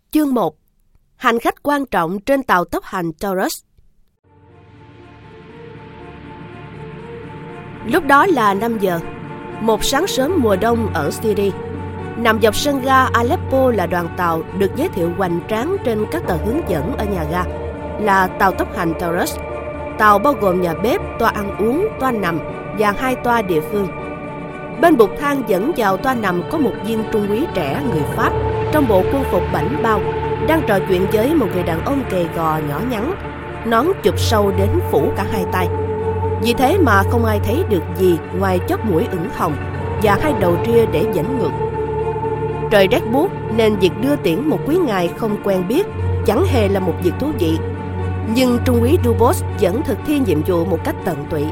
Chương 1. Hành khách quan trọng trên tàu tốc hành Taurus. Lúc đó là 5 giờ, một sáng sớm mùa đông ở Syria. Nằm dọc sân ga Aleppo là đoàn tàu được giới thiệu hoành tráng trên các tờ hướng dẫn ở nhà ga, là tàu tốc hành Taurus. Tàu bao gồm nhà bếp, toa ăn uống, toa nằm và 2 toa địa phương. Bên bục thang dẫn vào toa nằm có một viên trung úy trẻ người Pháp trong bộ quân phục bảnh bao đang trò chuyện với một người đàn ông gầy gò nhỏ nhắn, nón chụp sâu đến phủ cả 2 tay. Vì thế mà không ai thấy được gì ngoài chóp mũi ửng hồng và 2 đầu ria để dẫn ngược. Trời rét buốt nên việc đưa tiễn một quý ngài không quen biết chẳng hề là một việc thú vị. Nhưng trung úy Dubos vẫn thực thi nhiệm vụ một cách tận tụy.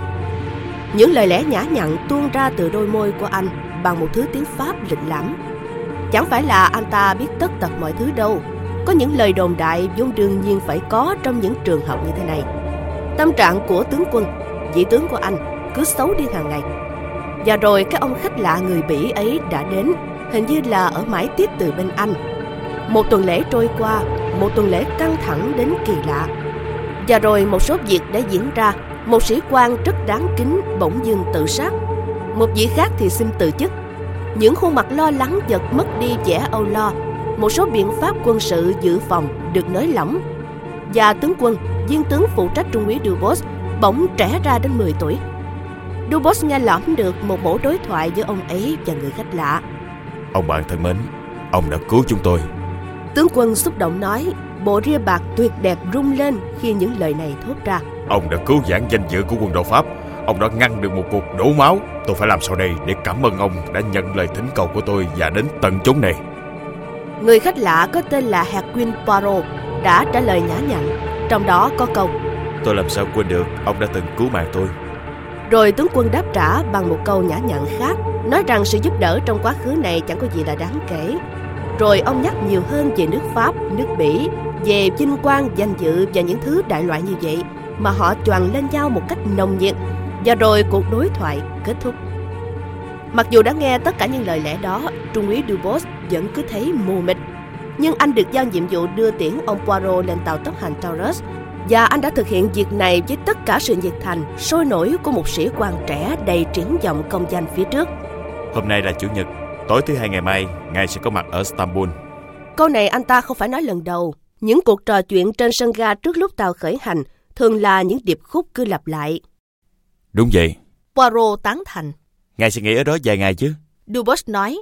Những lời lẽ nhã nhặn tuôn ra từ đôi môi của anh bằng một thứ tiếng Pháp lịch lãm. Chẳng phải là anh ta biết tất tật mọi thứ đâu. Có những lời đồn đại vốn đương nhiên phải có trong những trường hợp như thế này. Tâm trạng của tướng quân, vị tướng của anh, cứ xấu đi hàng ngày. Và rồi cái ông khách lạ người Bỉ ấy đã đến, hình như là ở mãi tiếp từ bên anh. Một tuần lễ trôi qua, một tuần lễ căng thẳng đến kỳ lạ. Và rồi một số việc đã diễn ra. Một sĩ quan rất đáng kính bỗng dưng tự sát, một vị khác thì xin từ chức. Những khuôn mặt lo lắng dần mất đi vẻ âu lo. Một số biện pháp quân sự dự phòng được nới lỏng. Và tướng quân, viên tướng phụ trách trung úy Dubos, bỗng trẻ ra đến 10 tuổi. Dubos nghe lỏm được một mẫu đối thoại giữa ông ấy và người khách lạ. Ông bạn thân mến, ông đã cứu chúng tôi. Tướng quân xúc động nói, bộ ria bạc tuyệt đẹp rung lên khi những lời này thốt ra. Ông đã cứu vãn danh dự của quân đội Pháp. Ông đã ngăn được một cuộc đổ máu. Tôi phải làm sao đây để cảm ơn ông đã nhận lời thỉnh cầu của tôi và đến tận chốn này. Người khách lạ có tên là Hercule Poirot đã trả lời nhã nhặn. Trong đó có câu: Tôi làm sao quên được ông đã từng cứu mạng tôi. Rồi tướng quân đáp trả bằng một câu nhã nhặn khác, nói rằng sự giúp đỡ trong quá khứ này chẳng có gì là đáng kể. Rồi ông nhắc nhiều hơn về nước Pháp, nước Bỉ, về vinh quang, danh dự và những thứ đại loại như vậy mà họ choàng lên nhau một cách nồng nhiệt. Và rồi cuộc đối thoại kết thúc. Mặc dù đã nghe tất cả những lời lẽ đó, trung úy Dubos vẫn cứ thấy mù mịt. Nhưng anh được giao nhiệm vụ đưa tiễn ông Poirot lên tàu tốc hành Taurus, và anh đã thực hiện việc này với tất cả sự nhiệt thành, sôi nổi của một sĩ quan trẻ đầy triển vọng công danh phía trước. Hôm nay là Chủ nhật, tối thứ Hai ngày mai, ngài sẽ có mặt ở Istanbul. Câu này anh ta không phải nói lần đầu. Những cuộc trò chuyện trên sân ga trước lúc tàu khởi hành thường là những điệp khúc cứ lặp lại. Đúng vậy. Poirot tán thành. Ngài sẽ nghỉ ở đó vài ngày chứ? Dubos nói.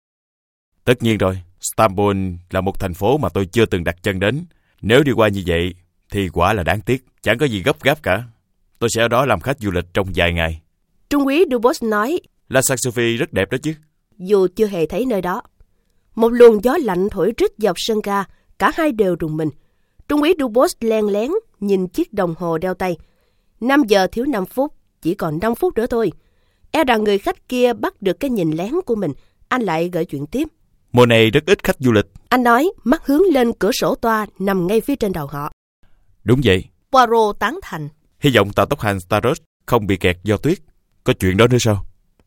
Tất nhiên rồi, Istanbul là một thành phố mà tôi chưa từng đặt chân đến. Nếu đi qua như vậy thì quả là đáng tiếc. Chẳng có gì gấp gáp cả. Tôi sẽ ở đó làm khách du lịch trong vài ngày. Trung úy Dubos nói. La Sainte-Sophie rất đẹp đó chứ. Dù chưa hề thấy nơi đó. Một luồng gió lạnh thổi rít dọc sân ga. Cả hai đều rùng mình. Trung úy Dubos len lén nhìn chiếc đồng hồ đeo tay. 5 giờ thiếu 5 phút. Chỉ còn 5 phút nữa thôi. E rằng người khách kia bắt được cái nhìn lén của mình. Anh lại gợi chuyện tiếp. Mùa này rất ít khách du lịch. Anh nói, mắt hướng lên cửa sổ toa nằm ngay phía trên đầu họ. Đúng vậy. Poirot tán thành. Hy vọng tàu tốc hành Taurus không bị kẹt do tuyết. Có chuyện đó nữa sao?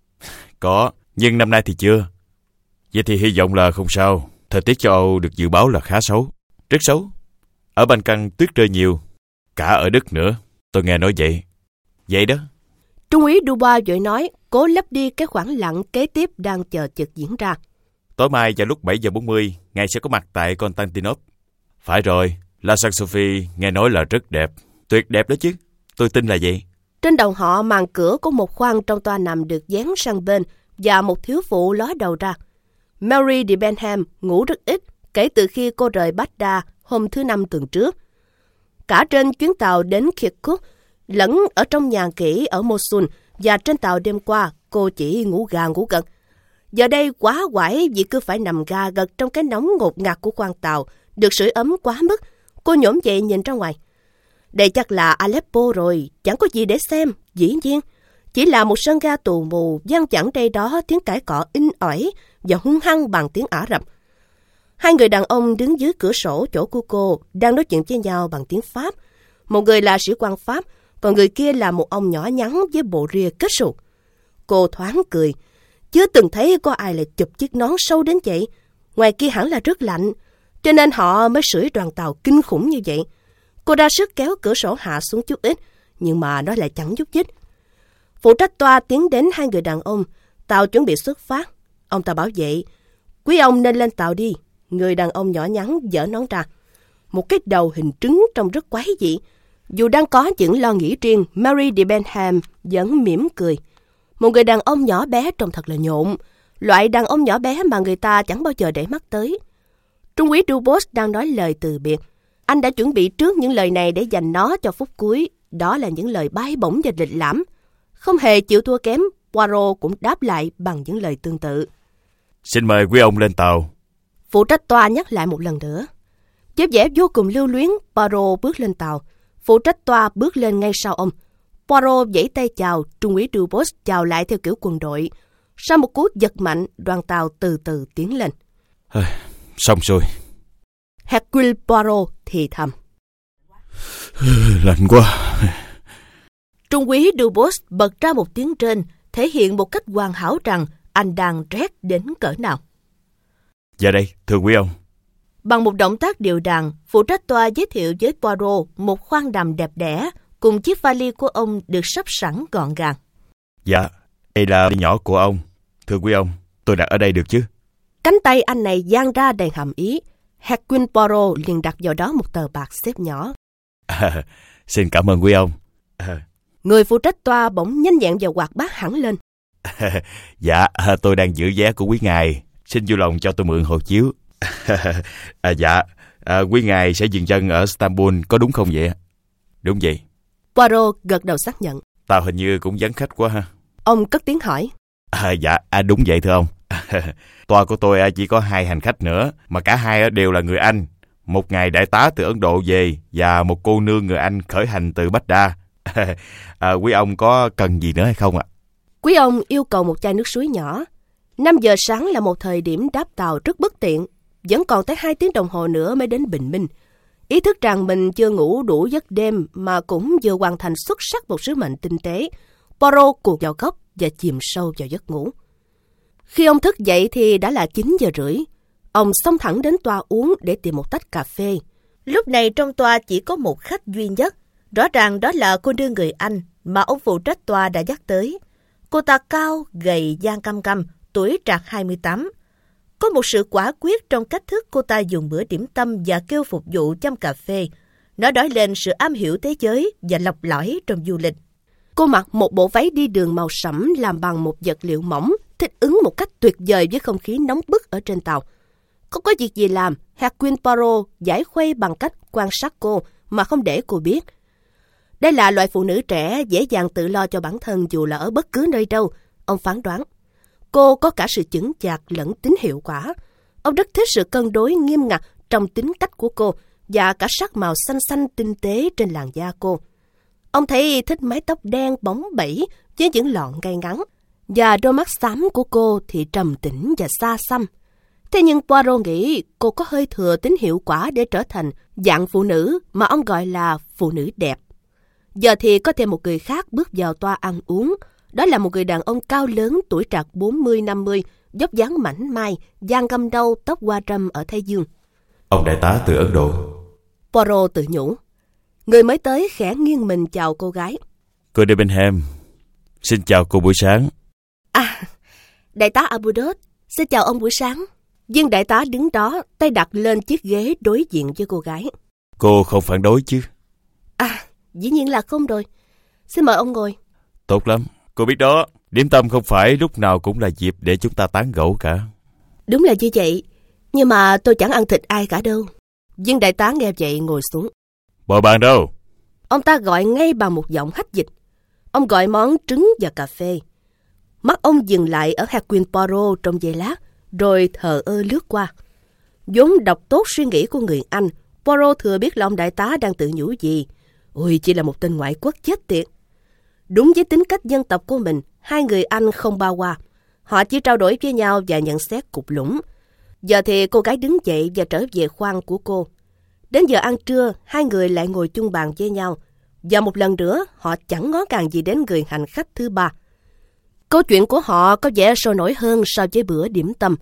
Có, nhưng năm nay thì chưa. Vậy thì hy vọng là không sao. Thời tiết châu Âu được dự báo là khá xấu. Rất xấu. Ở Ban Căng tuyết rơi nhiều. Cả ở Đức nữa. Tôi nghe nói vậy. Vậy đó. Trung úy Dubois vội nói, cố lấp đi cái khoảng lặng kế tiếp đang chờ chực diễn ra. Tối mai vào lúc 7 giờ 40, ngài sẽ có mặt tại Constantinople. Phải rồi, La Sainte-Sophie nghe nói là rất đẹp. Tuyệt đẹp đó chứ. Tôi tin là vậy. Trên đầu họ màn cửa có một khoang trong toa nằm được dán sang bên và một thiếu phụ ló đầu ra. Mary de Benham ngủ rất ít kể từ khi cô rời Baghdad hôm thứ Năm tuần trước. Cả trên chuyến tàu đến Kirkuk, lẫn ở trong nhà nghỉ ở Mosul và trên tàu đêm qua, cô chỉ ngủ gà ngủ gật. Giờ đây quá quải vì cứ phải nằm gà gật trong cái nóng ngột ngạt của khoang tàu, được sưởi ấm quá mức. Cô nhổm dậy nhìn ra ngoài. Đây chắc là Aleppo rồi, chẳng có gì để xem, dĩ nhiên. Chỉ là một sân ga tù mù, vang vẳng đây đó tiếng cãi cọ in ỏi và hung hăng bằng tiếng Ả Rập. Hai người đàn ông đứng dưới cửa sổ chỗ của cô đang nói chuyện với nhau bằng tiếng Pháp. Một người là sĩ quan Pháp, còn người kia là một ông nhỏ nhắn với bộ ria kết sù. Cô thoáng cười. Chưa từng thấy có ai lại chụp chiếc nón sâu đến vậy. Ngoài kia hẳn là rất lạnh. cho nên họ mới sưởi đoàn tàu kinh khủng như vậy. Cô ra sức kéo cửa sổ hạ xuống chút ít, nhưng mà nó lại chẳng nhúc nhích. Phụ trách toa tiến đến hai người đàn ông, tàu chuẩn bị xuất phát. Ông ta bảo vậy, quý ông nên lên tàu đi. Người đàn ông nhỏ nhắn giở nón ra. Một cái đầu hình trứng trông rất quái dị. Dù đang có những lo nghĩ riêng, Mary de Bentham vẫn mỉm cười. Một người đàn ông nhỏ bé trông thật là nhộn, loại đàn ông nhỏ bé mà người ta chẳng bao giờ để mắt tới. Trung úy Dubose đang nói lời từ biệt. Anh đã chuẩn bị trước những lời này để dành nó cho phút cuối. Đó là những lời bay bổng và lịch lãm. Không hề chịu thua kém, Poirot cũng đáp lại bằng những lời tương tự. Xin mời quý ông lên tàu. Phụ trách toa nhắc lại một lần nữa. Với vẻ vô cùng lưu luyến, Poirot bước lên tàu. Phụ trách toa bước lên ngay sau ông. Poirot vẫy tay chào, Trung úy Dubose chào lại theo kiểu quân đội. Sau một cú giật mạnh, đoàn tàu từ từ tiến lên. Xong rồi. Hercule Poirot thì thầm. Lạnh quá. Trung úy Dubose bật ra một tiếng trên, thể hiện một cách hoàn hảo rằng anh đang rét đến cỡ nào. Dạ đây, thưa quý ông. Bằng một động tác điệu đàn, phụ trách toa giới thiệu với Poirot một khoang đầm đẹp đẽ, cùng chiếc vali của ông được sắp sẵn gọn gàng. Dạ, đây là vali nhỏ của ông. Thưa quý ông, tôi đặt ở đây được chứ? Cánh tay anh này dang ra đầy hàm ý. Hercule Poirot liền đặt vào đó một tờ bạc xếp nhỏ. Xin cảm ơn quý ông. Người phụ trách toa bỗng nhanh nhẹn và hoạt bát hẳn lên. Dạ, tôi đang giữ vé của quý ngài. Xin vui lòng cho tôi mượn hộ chiếu. Dạ, quý ngài sẽ dừng chân ở Istanbul, có đúng không vậy? Đúng vậy. Poirot gật đầu xác nhận. Tàu hình như cũng vắng khách quá ha. Ông cất tiếng hỏi. Dạ, đúng vậy thưa ông. Toa của tôi chỉ có 2 hành khách nữa, mà cả hai đều là người Anh. Một ngài đại tá từ Ấn Độ về và một cô nương người Anh khởi hành từ Baghdad. Quý ông có cần gì nữa hay không ạ? Quý ông yêu cầu một chai nước suối nhỏ. 5 giờ sáng là một thời điểm đáp tàu rất bất tiện. Vẫn còn tới 2 tiếng đồng hồ nữa mới đến bình minh. Ý thức rằng mình chưa ngủ đủ giấc đêm mà cũng vừa hoàn thành xuất sắc một sứ mệnh tinh tế, Poirot cuộn vào góc và chìm sâu vào giấc ngủ. Khi ông thức dậy thì đã là 9 giờ rưỡi. Ông xông thẳng đến toa uống để tìm một tách cà phê. Lúc này trong toa chỉ có một khách duy nhất. Rõ ràng đó là cô nương người Anh mà ông phụ trách toa đã nhắc tới. Cô ta cao, gầy, da căm căm, tuổi trạc 28. Có một sự quả quyết trong cách thức cô ta dùng bữa điểm tâm và kêu phục vụ chăm cà phê. Nó nói lên sự am hiểu thế giới và lọc lõi trong du lịch. Cô mặc một bộ váy đi đường màu sẫm làm bằng một vật liệu mỏng, thích ứng một cách tuyệt vời với không khí nóng bức ở trên tàu. Không có việc gì làm, Hercule Poirot giải khuây bằng cách quan sát cô mà không để cô biết. Đây là loại phụ nữ trẻ dễ dàng tự lo cho bản thân dù là ở bất cứ nơi đâu, ông phán đoán. Cô có cả sự chững chạc lẫn tính hiệu quả. Ông rất thích sự cân đối nghiêm ngặt trong tính cách của cô và cả sắc màu xanh xanh tinh tế trên làn da cô. Ông thấy thích mái tóc đen bóng bẩy với những lọn ngay ngắn, và đôi mắt xám của cô thì trầm tĩnh và xa xăm. Thế nhưng Poirot nghĩ cô có hơi thừa tính hiệu quả để trở thành dạng phụ nữ mà ông gọi là phụ nữ đẹp. Giờ thì có thêm một người khác bước vào toa ăn uống. Đó là một người đàn ông cao lớn tuổi trạc 40-50, dốc dáng mảnh mai, da ngăm nâu, tóc hoa râm ở thái dương. Ông đại tá từ Ấn Độ. Poirot tự nhủ. Người mới tới khẽ nghiêng mình chào cô gái. Cô de Bentham, xin chào cô buổi sáng. Đại tá Arbuthnot, xin chào ông buổi sáng. Viên đại tá đứng đó, tay đặt lên chiếc ghế đối diện với cô gái. Cô không phản đối chứ? Dĩ nhiên là không rồi. Xin mời ông ngồi. Tốt lắm. Cô biết đó, điểm tâm không phải lúc nào cũng là dịp để chúng ta tán gẫu cả. Đúng là như vậy. Nhưng mà tôi chẳng ăn thịt ai cả đâu. Viên đại tá nghe vậy ngồi xuống. Bồi bàn đâu? Ông ta gọi ngay bằng một giọng hách dịch. Ông gọi món trứng và cà phê. Mắt ông dừng lại ở Hercule Poirot trong giây lát, rồi thờ ơ lướt qua. Vốn đọc tốt suy nghĩ của người Anh, Poirot thừa biết là ông đại tá đang tự nhủ gì. Ôi, chỉ là một tên ngoại quốc chết tiệt. Đúng với tính cách dân tộc của mình, hai người Anh không bao qua. Họ chỉ trao đổi với nhau và nhận xét cục lũng. Giờ thì cô gái đứng dậy và trở về khoang của cô. Đến giờ ăn trưa, hai người lại ngồi chung bàn với nhau. Và một lần nữa, họ chẳng ngó ngàng gì đến người hành khách thứ ba. Câu chuyện của họ có vẻ sôi nổi hơn so với bữa điểm tâm.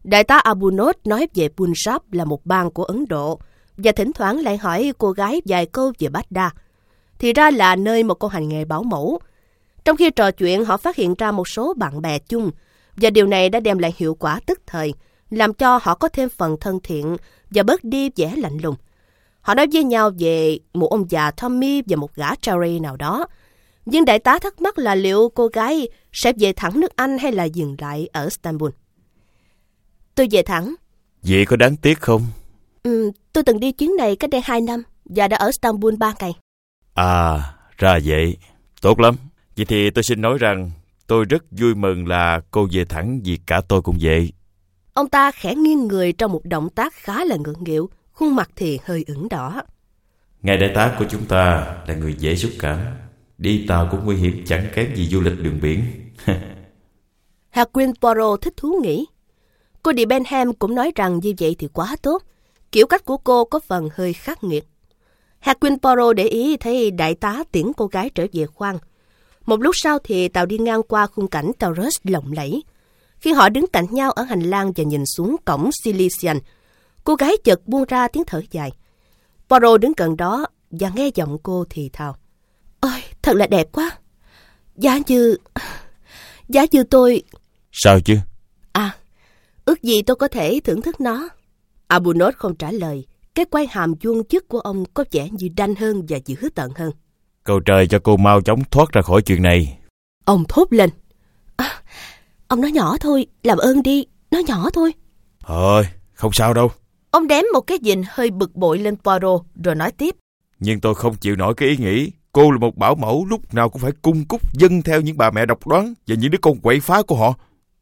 Đại tá Abunot nói về Punjab là một bang của Ấn Độ và thỉnh thoảng lại hỏi cô gái vài câu về Baghdad. Thì ra là nơi một cô hành nghề bảo mẫu. Trong khi trò chuyện, họ phát hiện ra một số bạn bè chung và điều này đã đem lại hiệu quả tức thời, làm cho họ có thêm phần thân thiện và bớt đi vẻ lạnh lùng. Họ nói với nhau về một ông già Tommy và một gã Terry nào đó. Nhưng đại tá thắc mắc là liệu cô gái sẽ về thẳng nước Anh hay là dừng lại ở Istanbul. Tôi về thẳng. Vậy có đáng tiếc không? Tôi từng đi chuyến này cách đây 2 năm và đã ở Istanbul 3 ngày. À, ra vậy. Tốt lắm. Vậy thì tôi xin nói rằng tôi rất vui mừng là cô về thẳng vì cả tôi cũng vậy. Ông ta khẽ nghiêng người trong một động tác khá là ngượng nghịu, khuôn mặt thì hơi ửng đỏ. Ngài đại tá của chúng ta là người dễ xúc cảm. Đi tàu cũng nguy hiểm chẳng kém gì du lịch đường biển. Hercule Poirot thích thú nghĩ. Cô Đi Benham cũng nói rằng như vậy thì quá tốt. Kiểu cách của cô có phần hơi khắc nghiệt. Hercule Poirot để ý thấy đại tá tiễn cô gái trở về khoang. Một lúc sau thì tàu đi ngang qua khung cảnh Taurus lộng lẫy. Khi họ đứng cạnh nhau ở hành lang và nhìn xuống cổng Cilician, cô gái chợt buông ra tiếng thở dài. Poirot đứng gần đó và nghe giọng cô thì thào. Ôi, thật là đẹp quá. Giá như tôi... Sao chứ? Ước gì tôi có thể thưởng thức nó. Abunot không trả lời. Cái quai hàm vuông chức của ông có vẻ như đanh hơn và dữ tợn hơn. Cầu trời cho cô mau chóng thoát ra khỏi chuyện này. Ông thốt lên. Ông nói nhỏ thôi, làm ơn đi, nói nhỏ thôi. Thôi, không sao đâu. Ông đếm một cái nhìn hơi bực bội lên Poirot rồi nói tiếp. Nhưng tôi không chịu nổi cái ý nghĩ cô là một bảo mẫu lúc nào cũng phải cung cúc dâng theo những bà mẹ độc đoán và những đứa con quậy phá của họ.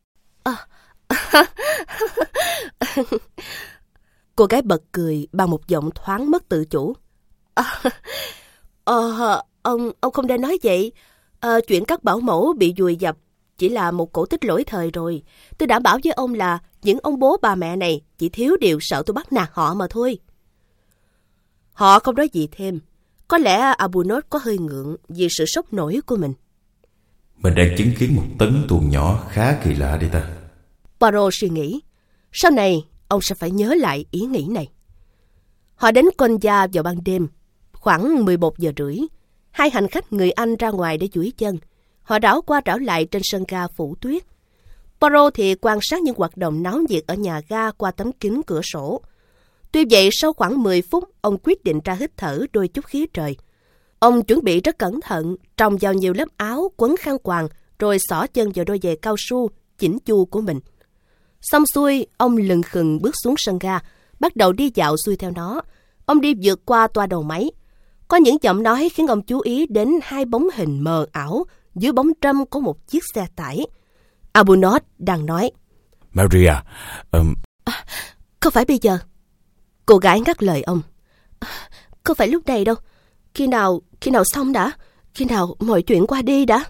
Cô gái bật cười bằng một giọng thoáng mất tự chủ. Ông không nên nói vậy. Chuyện các bảo mẫu bị vùi dập chỉ là một cổ tích lỗi thời rồi. Tôi đảm bảo với ông là những ông bố bà mẹ này chỉ thiếu điều sợ tôi bắt nạt họ mà thôi. Họ không nói gì thêm. Có lẽ Abunot có hơi ngượng vì sự sốc nổi của mình. Mình đang chứng kiến một tấn tuồng nhỏ khá kỳ lạ đây ta. Poirot suy nghĩ. Sau này, ông sẽ phải nhớ lại ý nghĩ này. Họ đến Konya vào ban đêm, khoảng 11 giờ rưỡi. Hai hành khách người Anh ra ngoài để duỗi chân. Họ đảo qua đảo lại trên sân ga phủ tuyết. Poirot thì quan sát những hoạt động náo nhiệt ở nhà ga qua tấm kính cửa sổ. Tuy vậy, sau khoảng 10 phút, ông quyết định ra hít thở đôi chút khí trời. Ông chuẩn bị rất cẩn thận, trồng vào nhiều lớp áo, quấn khăn quàng, rồi xỏ chân vào đôi giày cao su chỉnh chu của mình. Xong xuôi, ông lừng khừng bước xuống sân ga, bắt đầu đi dạo xuôi theo nó. Ông đi vượt qua toa đầu máy. Có những giọng nói khiến ông chú ý đến hai bóng hình mờ ảo dưới bóng râm của một chiếc xe tải. Abunot đang nói. Maria, Không phải bây giờ. Cô gái ngắt lời ông. Không phải lúc này đâu. Khi nào xong đã. Khi nào mọi chuyện qua đi đã.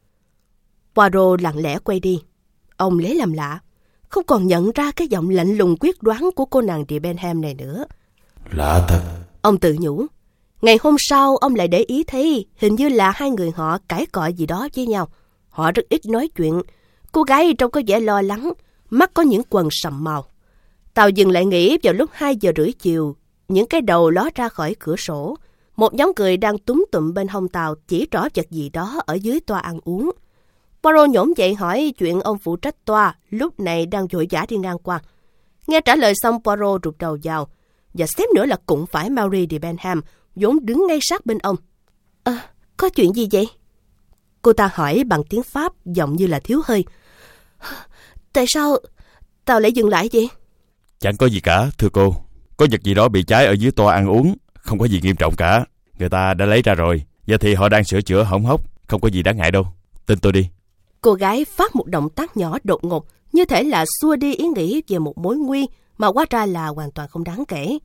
Poirot lặng lẽ quay đi. Ông lấy làm lạ. Không còn nhận ra cái giọng lạnh lùng quyết đoán của cô nàng Đi Benham này nữa. Lạ thật. Ông tự nhủ. Ngày hôm sau, ông lại để ý thấy hình như là hai người họ cãi cọ gì đó với nhau. Họ rất ít nói chuyện. Cô gái trông có vẻ lo lắng, mắt có những quầng sậm màu. Tàu dừng lại nghỉ vào lúc 2 giờ rưỡi chiều. Những cái đầu ló ra khỏi cửa sổ. Một nhóm người đang túm tụm bên hông tàu chỉ trỏ vật gì đó ở dưới toa ăn uống. Poirot nhổm dậy hỏi chuyện ông phụ trách toa lúc này đang vội vã đi ngang qua. Nghe trả lời xong, Poirot rụt đầu vào. Và xém nữa là cũng phải Mary de Benham, vốn đứng ngay sát bên ông. Có chuyện gì vậy? Cô ta hỏi bằng tiếng Pháp, giọng như là thiếu hơi. Tại sao tàu lại dừng lại vậy? Chẳng có gì cả, thưa cô. Có vật gì đó bị cháy ở dưới toa ăn uống. Không có gì nghiêm trọng cả. Người ta đã lấy ra rồi. Giờ thì họ đang sửa chữa hỏng hóc. Không có gì đáng ngại đâu. Tin tôi đi. Cô gái phát một động tác nhỏ đột ngột, như thể là xua đi ý nghĩ về một mối nguy mà hóa ra là hoàn toàn không đáng kể.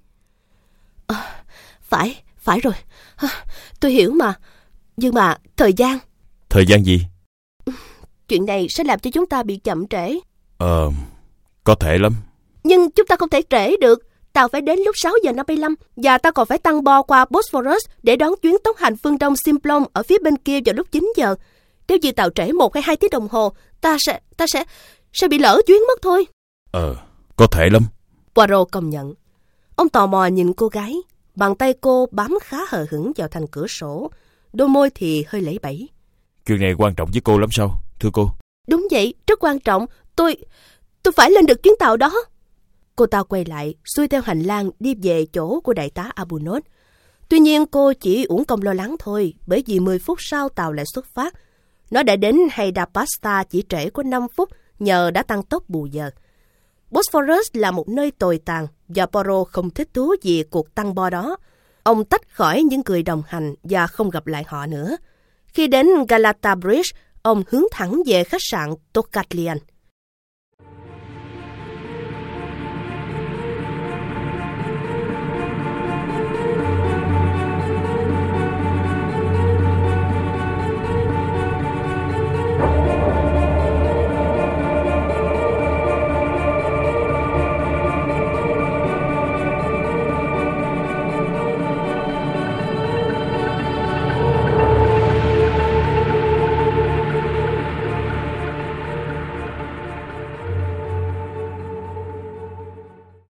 Phải rồi. Tôi hiểu mà. Nhưng mà thời gian... Thời gian gì? Chuyện này sẽ làm cho chúng ta bị chậm trễ. Có thể lắm. Nhưng chúng ta không thể trễ được. Tàu phải đến lúc 6 giờ 55 và ta còn phải tăng bo qua Bosphorus để đón chuyến tốc hành phương Đông Simplon ở phía bên kia vào lúc 9 giờ. Nếu như tàu trễ 1 hay 2 tiếng đồng hồ, ta sẽ bị lỡ chuyến mất thôi. Có thể lắm. Poirot công nhận. Ông tò mò nhìn cô gái. Bàn tay cô bám khá hờ hững vào thành cửa sổ. Đôi môi thì hơi lẫy bẫy. Chuyện này quan trọng với cô lắm sao, thưa cô? Đúng vậy, rất quan trọng. Tôi phải lên được chuyến tàu đó. Cô ta quay lại, xuôi theo hành lang đi về chỗ của đại tá Arbuthnot. Tuy nhiên cô chỉ uổng công lo lắng thôi, bởi vì 10 phút sau tàu lại xuất phát. Nó đã đến Haydarpasta chỉ trễ có 5 phút nhờ đã tăng tốc bù giờ. Bosphorus là một nơi tồi tàn và Poirot không thích thú gì cuộc tăng bo đó. Ông tách khỏi những người đồng hành và không gặp lại họ nữa. Khi đến Galata Bridge, ông hướng thẳng về khách sạn Tocatlian.